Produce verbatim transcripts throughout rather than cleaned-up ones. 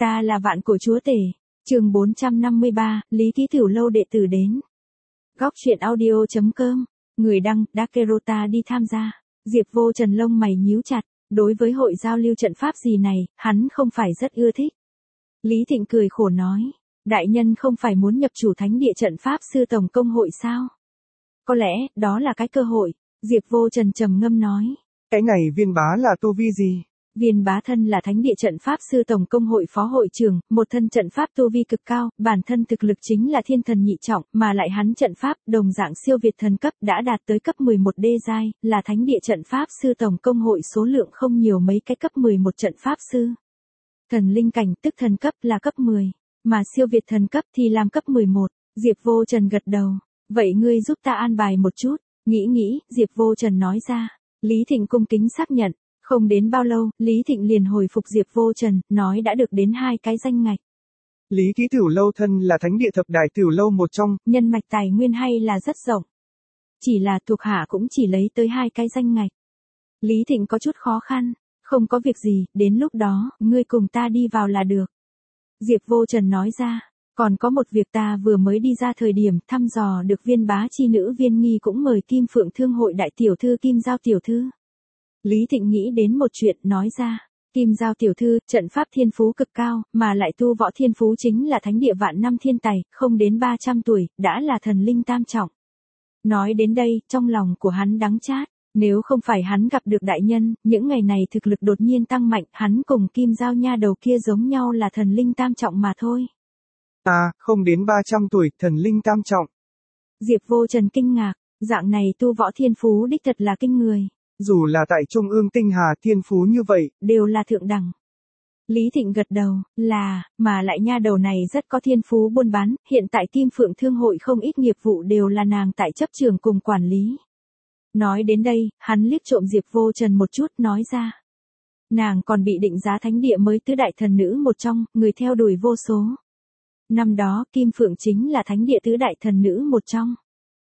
Ta là vạn cổ chúa tể. Chương bốn trăm năm mươi ba, Lý Ký Tiểu Lâu đệ tử đến. Góc truyện audio chấm com. Người đăng, Dakerota đi tham gia. Diệp Vô Trần lông mày nhíu chặt, đối với hội giao lưu trận pháp gì này, hắn không phải rất ưa thích. Lý Thịnh cười khổ nói, đại nhân không phải muốn nhập chủ thánh địa trận pháp sư tổng công hội sao? Có lẽ, đó là cái cơ hội. Diệp Vô Trần trầm ngâm nói. Cái này Viên Bá là tu vi gì? Viên Bá thân là thánh địa trận pháp sư tổng công hội phó hội trưởng, một thân trận pháp tu vi cực cao, bản thân thực lực chính là thiên thần nhị trọng, mà lại hắn trận pháp đồng dạng siêu việt thần cấp đã đạt tới cấp mười một đê giai, là thánh địa trận pháp sư tổng công hội số lượng không nhiều mấy cái cấp mười một trận pháp sư. Thần linh cảnh tức thần cấp là cấp mười, mà siêu việt thần cấp thì làm cấp mười một. Diệp Vô Trần gật đầu, vậy ngươi giúp ta an bài một chút. Nghĩ nghĩ, Diệp Vô Trần nói ra. Lý Thịnh cung kính xác nhận. Không đến bao lâu, Lý Thịnh liền hồi phục Diệp Vô Trần, nói đã được đến hai cái danh ngạch. Lý Ký Tiểu Lâu thân là thánh địa thập đại tiểu lâu một trong, nhân mạch tài nguyên hay là rất rộng. Chỉ là thuộc hạ cũng chỉ lấy tới hai cái danh ngạch. Lý Thịnh có chút khó khăn, không có việc gì, đến lúc đó, ngươi cùng ta đi vào là được. Diệp Vô Trần nói ra, còn có một việc ta vừa mới đi ra thời điểm thăm dò được Viên Bá chi nữ Viên Nghi cũng mời Kim Phượng Thương hội đại tiểu thư Kim Giao tiểu thư. Lý Thịnh nghĩ đến một chuyện nói ra, Kim Giao tiểu thư, trận pháp thiên phú cực cao, mà lại tu võ thiên phú chính là thánh địa vạn năm thiên tài, không đến ba trăm tuổi, đã là thần linh tam trọng. Nói đến đây, trong lòng của hắn đắng chát, nếu không phải hắn gặp được đại nhân, những ngày này thực lực đột nhiên tăng mạnh, hắn cùng Kim Giao nha đầu kia giống nhau là thần linh tam trọng mà thôi. À, không đến ba trăm tuổi, thần linh tam trọng. Diệp Vô Trần kinh ngạc, dạng này tu võ thiên phú đích thật là kinh người. Dù là tại Trung ương tinh hà thiên phú như vậy, đều là thượng đẳng. Lý Thịnh gật đầu, là, mà lại nha đầu này rất có thiên phú buôn bán, hiện tại Kim Phượng Thương hội không ít nghiệp vụ đều là nàng tại chấp trường cùng quản lý. Nói đến đây, hắn liếc trộm Diệp Vô Trần một chút nói ra. Nàng còn bị định giá thánh địa mới tứ đại thần nữ một trong, người theo đuổi vô số. Năm đó, Kim Phượng chính là thánh địa tứ đại thần nữ một trong.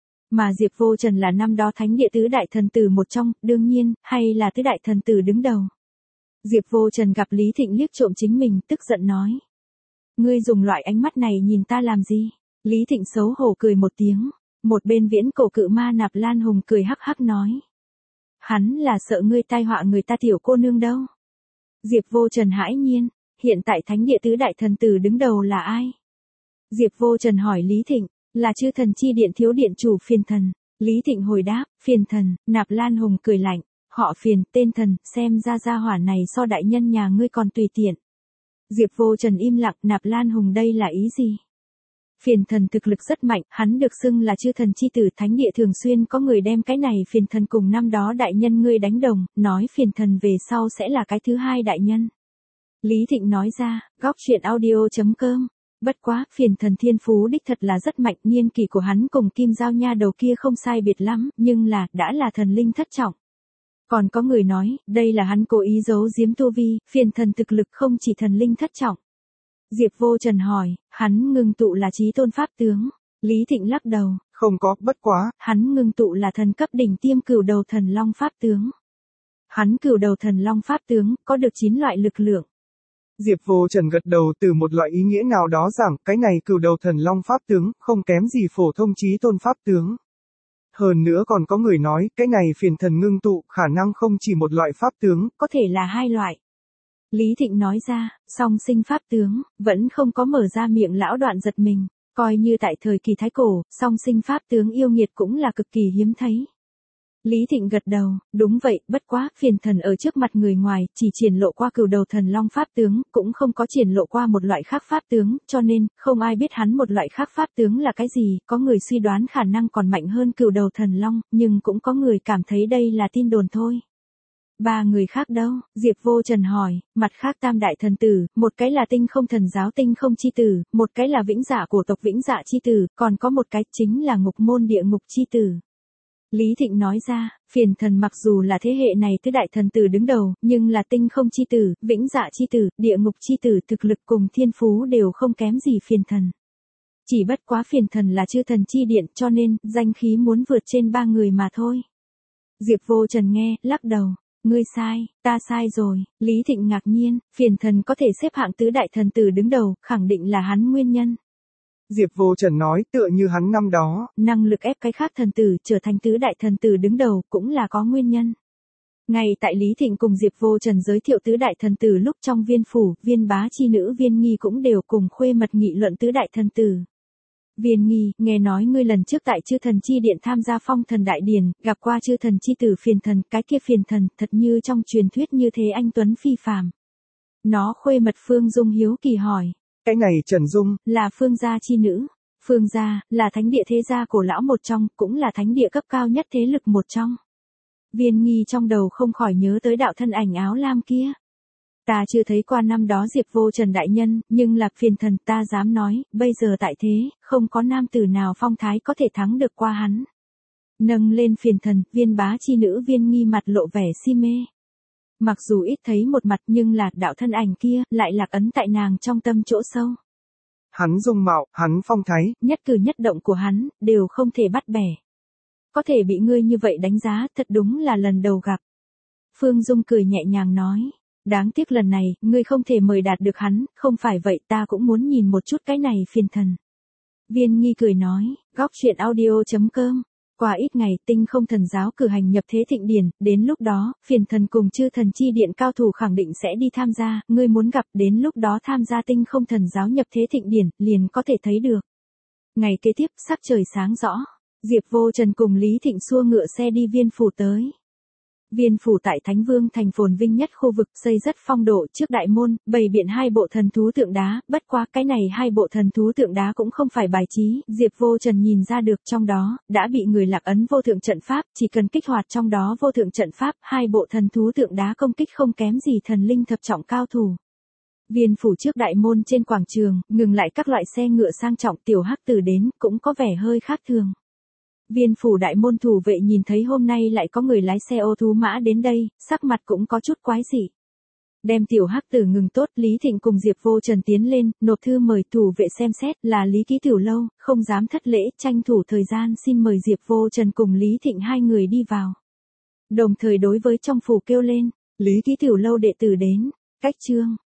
Mà Diệp Vô Trần là năm đó thánh địa tứ đại thần tử một trong, đương nhiên, hay là tứ đại thần tử đứng đầu. Diệp Vô Trần gặp Lý Thịnh liếc trộm chính mình, tức giận nói. Ngươi dùng loại ánh mắt này nhìn ta làm gì? Lý Thịnh xấu hổ cười một tiếng. Một bên viễn cổ cự ma Nạp Lan Hùng cười hắc hắc nói. Hắn là sợ ngươi tai họa người ta tiểu cô nương đâu. Diệp Vô Trần hãi nhiên, hiện tại thánh địa tứ đại thần tử đứng đầu là ai? Diệp Vô Trần hỏi Lý Thịnh. Là chư thần chi điện thiếu điện chủ Phiền Thần. Lý Thịnh hồi đáp, Phiền Thần. Nạp Lan Hùng cười lạnh, họ Phiền, tên thần, xem ra gia hỏa này so đại nhân nhà ngươi còn tùy tiện. Diệp Vô Trần im lặng, Nạp Lan Hùng đây là ý gì? Phiền Thần thực lực rất mạnh, hắn được xưng là chư thần chi tử, thánh địa thường xuyên có người đem cái này Phiền Thần cùng năm đó đại nhân ngươi đánh đồng, nói Phiền Thần về sau sẽ là cái thứ hai đại nhân. Lý Thịnh nói ra, góc truyện audio chấm com. Bất quá, Phiền Thần thiên phú đích thật là rất mạnh, niên kỷ của hắn cùng Kim Giao nha đầu kia không sai biệt lắm, nhưng là, đã là thần linh thất trọng. Còn có người nói, đây là hắn cố ý giấu giếm tu vi, Phiền Thần thực lực không chỉ thần linh thất trọng. Diệp Vô Trần hỏi, hắn ngưng tụ là chí tôn pháp tướng. Lý Thịnh lắc đầu, không có, bất quá, hắn ngưng tụ là thần cấp đỉnh tiêm cửu đầu thần long pháp tướng. Hắn cửu đầu thần long pháp tướng, có được chín loại lực lượng. Diệp Vô Trần gật đầu từ một loại ý nghĩa nào đó rằng, cái này cửu đầu thần long pháp tướng, không kém gì phổ thông chí tôn pháp tướng. Hơn nữa còn có người nói, cái này Phiền Thần ngưng tụ, khả năng không chỉ một loại pháp tướng, có thể là hai loại. Lý Thịnh nói ra, song sinh pháp tướng, vẫn không có mở ra miệng lão đoạn giật mình, coi như tại thời kỳ thái cổ, song sinh pháp tướng yêu nghiệt cũng là cực kỳ hiếm thấy. Lý Thịnh gật đầu, đúng vậy, bất quá, Phiền Thần ở trước mặt người ngoài, chỉ triển lộ qua cửu đầu thần long pháp tướng, cũng không có triển lộ qua một loại khác pháp tướng, cho nên, không ai biết hắn một loại khác pháp tướng là cái gì, có người suy đoán khả năng còn mạnh hơn cửu đầu thần long, nhưng cũng có người cảm thấy đây là tin đồn thôi. Ba người khác đâu? Diệp Vô Trần hỏi, mặt khác tam đại thần tử, một cái là tinh không thần giáo tinh không chi tử, một cái là vĩnh dạ cổ tộc vĩnh dạ chi tử, còn có một cái chính là ngục môn địa ngục chi tử. Lý Thịnh nói ra, Phiền Thần mặc dù là thế hệ này tứ đại thần tử đứng đầu, nhưng là tinh không chi tử, vĩnh dạ chi tử, địa ngục chi tử thực lực cùng thiên phú đều không kém gì Phiền Thần. Chỉ bất quá Phiền Thần là chư thần chi điện cho nên, danh khí muốn vượt trên ba người mà thôi. Diệp Vô Trần nghe, lắc đầu. Ngươi sai, ta sai rồi, Lý Thịnh ngạc nhiên, phiền thần có thể xếp hạng tứ đại thần tử đứng đầu, khẳng định là hắn nguyên nhân. Diệp Vô Trần nói, tựa như hắn năm đó, năng lực ép cái khác thần tử trở thành tứ đại thần tử đứng đầu cũng là có nguyên nhân. Ngay tại Lý Thịnh cùng Diệp Vô Trần giới thiệu tứ đại thần tử lúc trong viên phủ, Viên bá chi nữ Viên Nghi cũng đều cùng khuê mật nghị luận tứ đại thần tử. Viên Nghi, nghe nói ngươi lần trước tại chư thần chi điện tham gia phong thần đại điển, gặp qua chư thần chi tử phiền thần, cái kia phiền thần, thật như trong truyền thuyết như thế anh tuấn phi phàm. Nó khuê mật Phương Dung hiếu kỳ hỏi. Cái này Trần Dung, là Phương gia chi nữ. Phương gia, là thánh địa thế gia cổ lão một trong, cũng là thánh địa cấp cao nhất thế lực một trong. Viên Nghi trong đầu không khỏi nhớ tới đạo thân ảnh áo lam kia. Ta chưa thấy qua năm đó Diệp Vô Trần đại nhân, nhưng là phiền thần ta dám nói, bây giờ tại thế, không có nam tử nào phong thái có thể thắng được qua hắn. Nâng lên phiền thần, Viên bá chi nữ Viên Nghi mặt lộ vẻ si mê. Mặc dù ít thấy một mặt nhưng là đạo thân ảnh kia, lại lạc ấn tại nàng trong tâm chỗ sâu. Hắn dung mạo, hắn phong thái, nhất cử nhất động của hắn, đều không thể bắt bẻ. Có thể bị ngươi như vậy đánh giá, thật đúng là lần đầu gặp. Phương Dung cười nhẹ nhàng nói. Đáng tiếc lần này, ngươi không thể mời đạt được hắn, không phải vậy ta cũng muốn nhìn một chút cái này phiền thần. Viên Nghi cười nói, góc chuyện audio chấm com. Qua ít ngày, tinh không thần giáo cử hành nhập thế thịnh điển, đến lúc đó, phiền thần cùng chư thần chi điện cao thủ khẳng định sẽ đi tham gia, ngươi muốn gặp, đến lúc đó tham gia tinh không thần giáo nhập thế thịnh điển, liền có thể thấy được. Ngày kế tiếp, sắc trời sáng rõ, Diệp Vô Trần cùng Lý Thịnh xua ngựa xe đi viên phủ tới. Viên phủ tại Thánh Vương thành phồn vinh nhất khu vực, xây rất phong độ, trước đại môn, bày biện hai bộ thần thú tượng đá, bất quá cái này hai bộ thần thú tượng đá cũng không phải bài trí, Diệp Vô Trần nhìn ra được trong đó, đã bị người lạc ấn vô thượng trận pháp, chỉ cần kích hoạt trong đó vô thượng trận pháp, hai bộ thần thú tượng đá công kích không kém gì thần linh thập trọng cao thủ. Viên phủ trước đại môn trên quảng trường, ngừng lại các loại xe ngựa sang trọng, tiểu hắc tử đến, cũng có vẻ hơi khác thường. Viên phủ đại môn thủ vệ nhìn thấy hôm nay lại có người lái xe ô thú mã đến đây, sắc mặt cũng có chút quái dị. Đem tiểu hắc tử ngừng tốt, Lý Thịnh cùng Diệp Vô Trần tiến lên, nộp thư mời thủ vệ xem xét, là Lý Ký Tiểu Lâu, không dám thất lễ, tranh thủ thời gian xin mời Diệp Vô Trần cùng Lý Thịnh hai người đi vào. Đồng thời đối với trong phủ kêu lên, Lý Ký Tiểu Lâu đệ tử đến, cách chương.